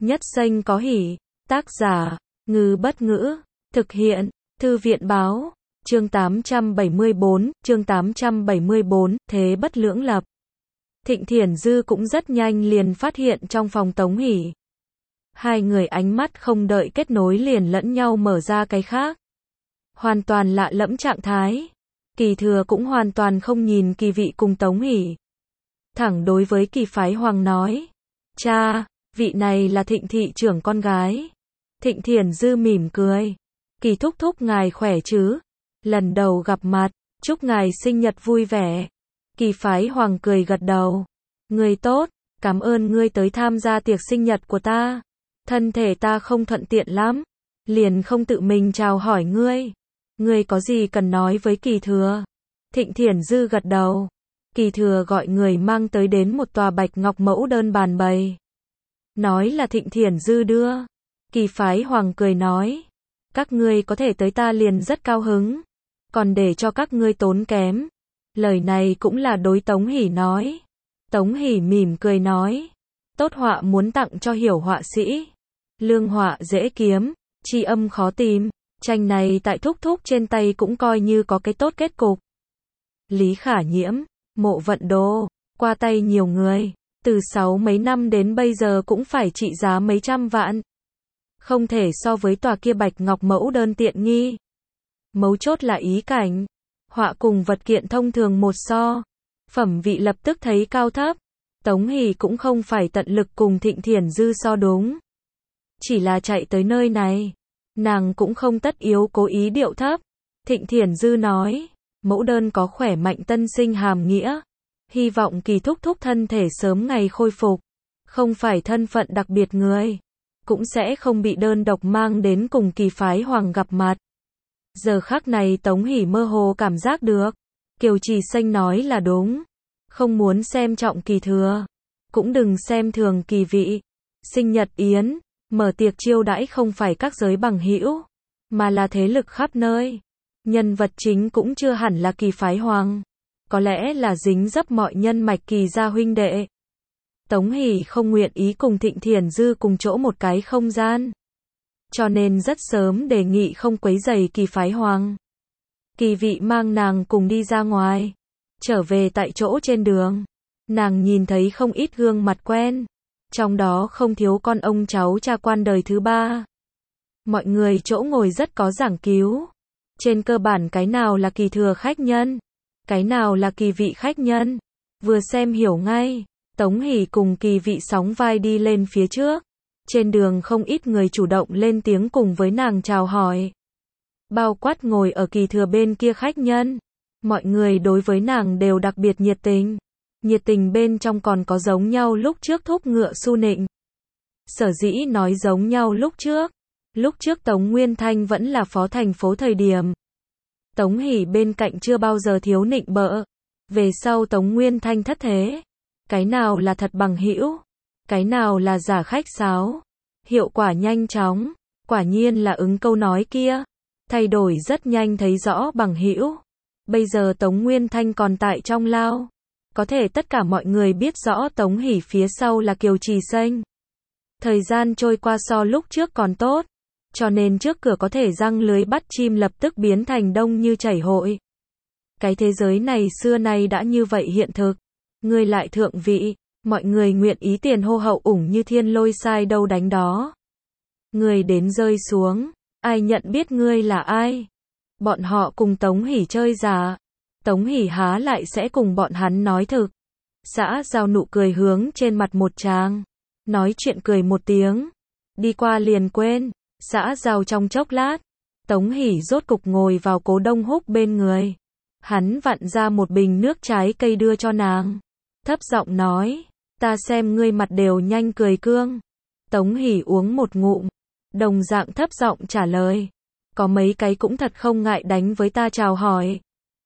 Nhất xanh có hỉ. Tác giả, Ngư Bất Ngữ. Thực hiện, Thư viện Báo. Chương 874, Thế bất lưỡng lập. Thịnh Thiển Dư cũng rất nhanh liền phát hiện trong phòng Tống Hỷ. Hai người ánh mắt không đợi kết nối liền lẫn nhau mở ra cái khác. Hoàn toàn lạ lẫm trạng thái. Kỳ Thừa cũng hoàn toàn không nhìn Kỳ Vị cùng Tống Hỷ. Thẳng đối với Kỳ Phái Hoàng nói. Cha, vị này là Thịnh thị trưởng con gái. Thịnh Thiển Dư mỉm cười. Kỳ thúc thúc ngài khỏe chứ? Lần đầu gặp mặt, chúc ngài sinh nhật vui vẻ. Kỳ Phái Hoàng cười gật đầu. Ngươi tốt, cảm ơn ngươi tới tham gia tiệc sinh nhật của ta. Thân thể ta không thuận tiện lắm, liền không tự mình chào hỏi ngươi. Ngươi có gì cần nói với Kỳ Thừa? Thịnh Thiển Dư gật đầu. Kỳ Thừa gọi người mang tới đến một tòa bạch ngọc mẫu đơn bàn bày. Nói là Thịnh Thiển Dư đưa. Kỳ Phái Hoàng cười nói. Các ngươi có thể tới ta liền rất cao hứng. Còn để cho các ngươi tốn kém. Lời này cũng là đối Tống Hỷ nói. Tống Hỷ mỉm cười nói. Tốt họa muốn tặng cho hiểu họa sĩ. Lương họa dễ kiếm, tri âm khó tìm. Tranh này tại thúc thúc trên tay cũng coi như có cái tốt kết cục. Lý Khả Nhiễm, Mộ Vận Đô, qua tay nhiều người. Từ 6 mấy năm đến bây giờ cũng phải trị giá mấy trăm vạn. Không thể so với tòa kia bạch ngọc mẫu đơn tiện nghi. Mấu chốt là ý cảnh. Họa cùng vật kiện thông thường một so. Phẩm vị lập tức thấy cao thấp. Tống Hỷ cũng không phải tận lực cùng Thịnh Thiển Dư so đúng. Chỉ là chạy tới nơi này. Nàng cũng không tất yếu cố ý điệu thấp. Thịnh Thiển Dư nói. Mẫu đơn có khỏe mạnh tân sinh hàm nghĩa. Hy vọng Kỳ thúc thúc thân thể sớm ngày khôi phục. Không phải thân phận đặc biệt người. Cũng sẽ không bị đơn độc mang đến cùng Kỳ Phái Hoàng gặp mặt. Giờ khắc này Tống Hỷ mơ hồ cảm giác được. Kiều Trì Xanh nói là đúng. Không muốn xem trọng Kỳ Thừa. Cũng đừng xem thường Kỳ Vị. Sinh nhật yến, mở tiệc chiêu đãi không phải các giới bằng hữu, mà là thế lực khắp nơi. Nhân vật chính cũng chưa hẳn là Kỳ Phái Hoàng. Có lẽ là dính dấp mọi nhân mạch Kỳ gia huynh đệ. Tống Hỷ không nguyện ý cùng Thịnh Thiển Dư cùng chỗ một cái không gian. Cho nên rất sớm đề nghị không quấy rầy Kỳ Phái Hoàng. Kỳ Vị mang nàng cùng đi ra ngoài. Trở về tại chỗ trên đường. Nàng nhìn thấy không ít gương mặt quen. Trong đó không thiếu con ông cháu cha quan đời thứ ba. Mọi người chỗ ngồi rất có giảng cứu. Trên cơ bản cái nào là Kỳ Thừa khách nhân. Cái nào là Kỳ Vị khách nhân. Vừa xem hiểu ngay. Tống Hỷ cùng Kỳ Vị sóng vai đi lên phía trước. Trên đường không ít người chủ động lên tiếng cùng với nàng chào hỏi. Bao quát ngồi ở Kỳ Thừa bên kia khách nhân. Mọi người đối với nàng đều đặc biệt nhiệt tình. Nhiệt tình bên trong còn có giống nhau lúc trước thúc ngựa su nịnh. Sở dĩ nói giống nhau lúc trước. Lúc trước Tống Nguyên Thanh vẫn là phó thành phố thời điểm. Tống Hỷ bên cạnh chưa bao giờ thiếu nịnh bợ. Về sau Tống Nguyên Thanh thất thế. Cái nào là thật bằng hữu, cái nào là giả khách sáo. Hiệu quả nhanh chóng, quả nhiên là ứng câu nói kia. Thay đổi rất nhanh thấy rõ bằng hữu. Bây giờ Tống Nguyên Thanh còn tại trong lao. Có thể tất cả mọi người biết rõ Tống Hỷ phía sau là Kiều Trì Xanh. Thời gian trôi qua so lúc trước còn tốt. Cho nên trước cửa có thể răng lưới bắt chim lập tức biến thành đông như chảy hội. Cái thế giới này xưa nay đã như vậy hiện thực. Ngươi lại thượng vị, mọi người nguyện ý tiền hô hậu ủng như thiên lôi sai đâu đánh đó. Ngươi đến rơi xuống, ai nhận biết ngươi là ai? Bọn họ cùng Tống Hỷ chơi giả. Tống Hỷ há lại sẽ cùng bọn hắn nói thực. Xã Giao nụ cười hướng trên mặt một tràng. Nói chuyện cười một tiếng. Đi qua liền quên. Xã Giao trong chốc lát. Tống Hỷ rốt cục ngồi vào Cố Đông Húc bên người. Hắn vặn ra một bình nước trái cây đưa cho nàng. Thấp giọng nói. Ta xem ngươi mặt đều nhanh cười cương. Tống Hỷ uống một ngụm. Đồng dạng thấp giọng trả lời. Có mấy cái cũng thật không ngại đánh với ta chào hỏi.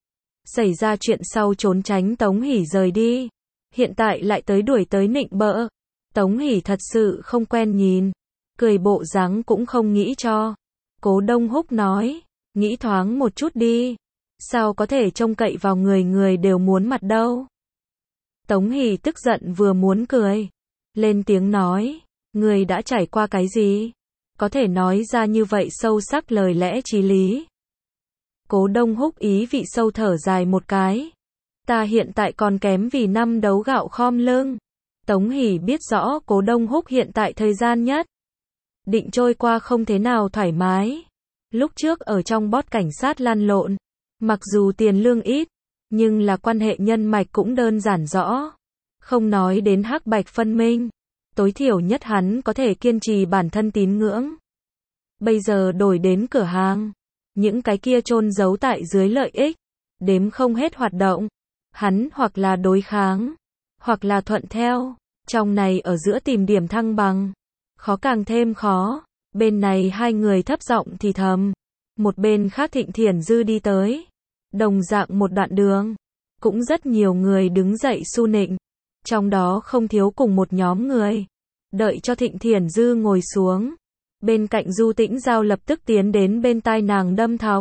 Xảy ra chuyện sau trốn tránh Tống Hỷ rời đi. Hiện tại lại tới đuổi tới nịnh bợ. Tống Hỷ thật sự không quen nhìn. Cười bộ dáng cũng không nghĩ cho. Cố Đông Húc nói. Nghĩ thoáng một chút đi. Sao có thể trông cậy vào người người đều muốn mặt đâu. Tống Hỷ tức giận vừa muốn cười. Lên tiếng nói. Người đã trải qua cái gì? Có thể nói ra như vậy sâu sắc lời lẽ chí lý. Cố Đông Húc ý vị sâu thở dài một cái. Ta hiện tại còn kém vì năm đấu gạo khom lưng. Tống Hỷ biết rõ Cố Đông Húc hiện tại thời gian nhất định trôi qua không thế nào thoải mái. Lúc trước ở trong bót cảnh sát lăn lộn, mặc dù tiền lương ít, nhưng là quan hệ nhân mạch cũng đơn giản rõ. Không nói đến hắc bạch phân minh, tối thiểu nhất hắn có thể kiên trì bản thân tín ngưỡng. Bây giờ đổi đến cửa hàng, những cái kia chôn giấu tại dưới lợi ích, đếm không hết hoạt động. Hắn hoặc là đối kháng, hoặc là thuận theo, trong này ở giữa tìm điểm thăng bằng, khó càng thêm khó. Bên này hai người thấp giọng thì thầm, một bên khác Thịnh Thiển Dư đi tới. Đồng dạng một đoạn đường, cũng rất nhiều người đứng dậy su nịnh, trong đó không thiếu cùng một nhóm người. Đợi cho Thịnh Thiển Dư ngồi xuống, bên cạnh Du Tĩnh Giao lập tức tiến đến bên tai nàng đâm thọc.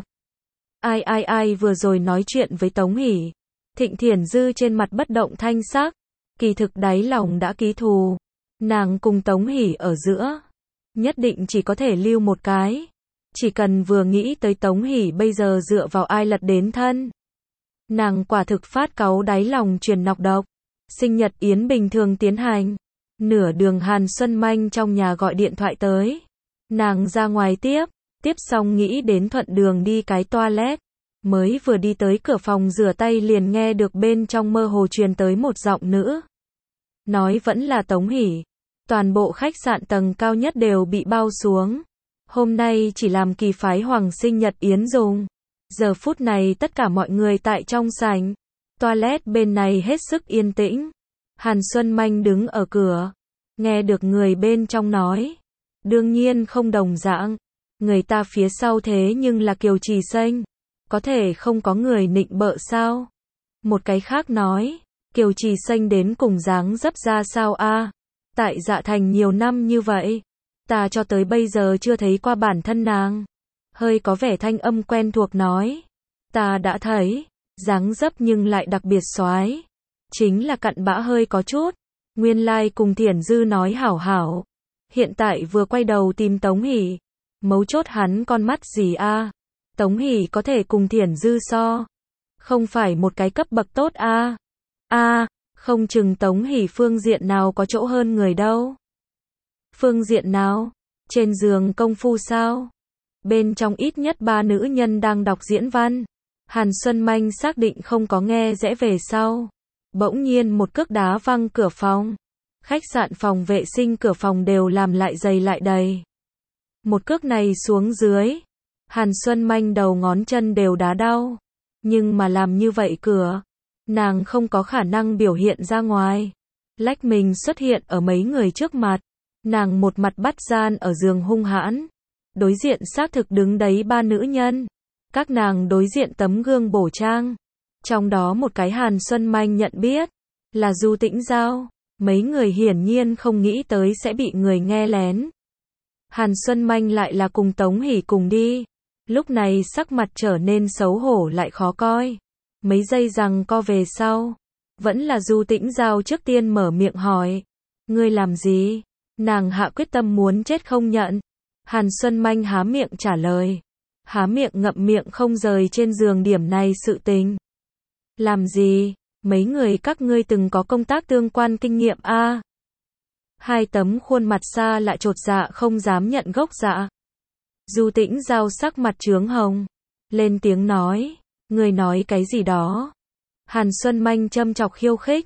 Ai vừa rồi nói chuyện với Tống Hỷ. Thịnh Thiển Dư trên mặt bất động thanh sắc, kỳ thực đáy lòng đã ký thù. Nàng cùng Tống Hỷ ở giữa, nhất định chỉ có thể lưu một cái. Chỉ cần vừa nghĩ tới Tống Hỷ bây giờ dựa vào ai lật đến thân. Nàng quả thực phát cáu đáy lòng truyền nọc độc. Sinh nhật yến bình thường tiến hành. Nửa đường Hàn Xuân Manh trong nhà gọi điện thoại tới. Nàng ra ngoài tiếp xong nghĩ đến thuận đường đi cái toilet. Mới vừa đi tới cửa phòng rửa tay liền nghe được bên trong mơ hồ truyền tới một giọng nữ. Nói vẫn là Tống Hỷ. Toàn bộ khách sạn tầng cao nhất đều bị bao xuống. Hôm nay chỉ làm kỳ phái hoàng sinh nhật yến dùng. Giờ phút này tất cả mọi người tại trong sảnh. Toilet bên này hết sức yên tĩnh. Hàn Xuân Manh đứng ở cửa. Nghe được người bên trong nói. Đương nhiên không đồng dạng. Người ta phía sau thế nhưng là Kiều Trì Xanh. Có thể không có người nịnh bợ sao? Một cái khác nói. Kiều Trì Xanh đến cùng dáng dấp ra sao a? Tại Dạ Thành nhiều năm như vậy. Ta cho tới bây giờ chưa thấy qua bản thân nàng. Hơi có vẻ thanh âm quen thuộc nói. Ta đã thấy. Dáng dấp nhưng lại đặc biệt soái. Chính là cặn bã hơi có chút. Nguyên lai cùng Thiển Dư nói hảo hảo. Hiện tại vừa quay đầu tìm Tống Hỷ. Mấu chốt hắn con mắt gì a? Tống Hỷ có thể cùng Thiển Dư so. Không phải một cái cấp bậc tốt a? Không chừng Tống Hỷ phương diện nào có chỗ hơn người đâu. Phương diện nào? Trên giường công phu sao? Bên trong ít nhất 3 nữ nhân đang đọc diễn văn. Hàn Xuân Manh xác định không có nghe rẽ về sau. Bỗng nhiên một cước đá văng cửa phòng. Khách sạn phòng vệ sinh cửa phòng đều làm lại dày lại đầy. Một cước này xuống dưới. Hàn Xuân Manh đầu ngón chân đều đá đau. Nhưng mà làm như vậy cửa. Nàng không có khả năng biểu hiện ra ngoài. Lách mình xuất hiện ở mấy người trước mặt. Nàng một mặt bắt gian ở giường hung hãn. Đối diện xác thực đứng đấy 3 nữ nhân. Các nàng đối diện tấm gương bổ trang. Trong đó một cái Hàn Xuân Manh nhận biết. Là Du Tĩnh Giao. Mấy người hiển nhiên không nghĩ tới sẽ bị người nghe lén. Hàn Xuân Manh lại là cùng Tống Hỷ cùng đi. Lúc này sắc mặt trở nên xấu hổ lại khó coi. Mấy giây rằng co về sau. Vẫn là Du Tĩnh Giao trước tiên mở miệng hỏi. Ngươi làm gì? Nàng hạ quyết tâm muốn chết không nhận. Hàn Xuân Manh há miệng trả lời. Há miệng ngậm miệng không rời trên giường điểm này sự tình. Làm gì? Mấy người các ngươi từng có công tác tương quan kinh nghiệm a? Hai tấm khuôn mặt xa lại chột dạ không dám nhận gốc dạ. Du Tĩnh Giao sắc mặt chướng hồng. Lên tiếng nói. Người nói cái gì đó? Hàn Xuân Manh châm chọc khiêu khích.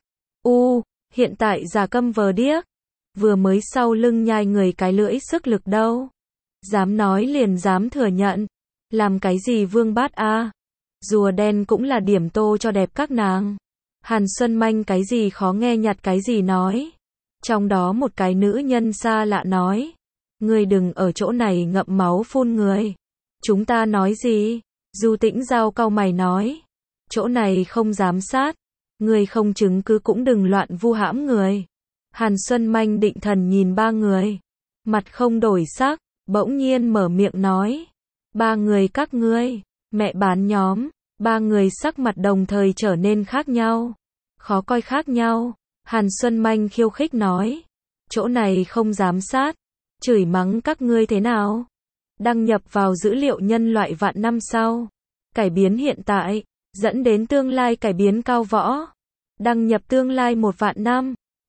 Hiện tại già câm vờ điếc. Vừa mới sau lưng nhai người cái lưỡi sức lực đâu. Dám nói liền dám thừa nhận. Làm cái gì vương bát a? Rùa đen cũng là điểm tô cho đẹp các nàng. Hàn Xuân Manh cái gì khó nghe nhặt cái gì nói. Trong đó một cái nữ nhân xa lạ nói. Ngươi đừng ở chỗ này ngậm máu phun người. Chúng ta nói gì? Du Tĩnh Giao cau mày nói. Chỗ này không giám sát. Ngươi không chứng cứ cũng đừng loạn vu hãm người. Hàn Xuân Manh định thần nhìn 3 người. Mặt không đổi sắc. Bỗng nhiên mở miệng nói. 3 người các ngươi. Mẹ bán nhóm. 3 người sắc mặt đồng thời trở nên khác nhau. Khó coi khác nhau. Hàn Xuân Manh khiêu khích nói. chỗ này không giám sát, chửi mắng các ngươi thế nào? Đăng nhập vào dữ liệu nhân loại vạn năm sau, cải biến hiện tại, dẫn đến tương lai cải biến cao võ. Đăng nhập tương lai 1 vạn năm.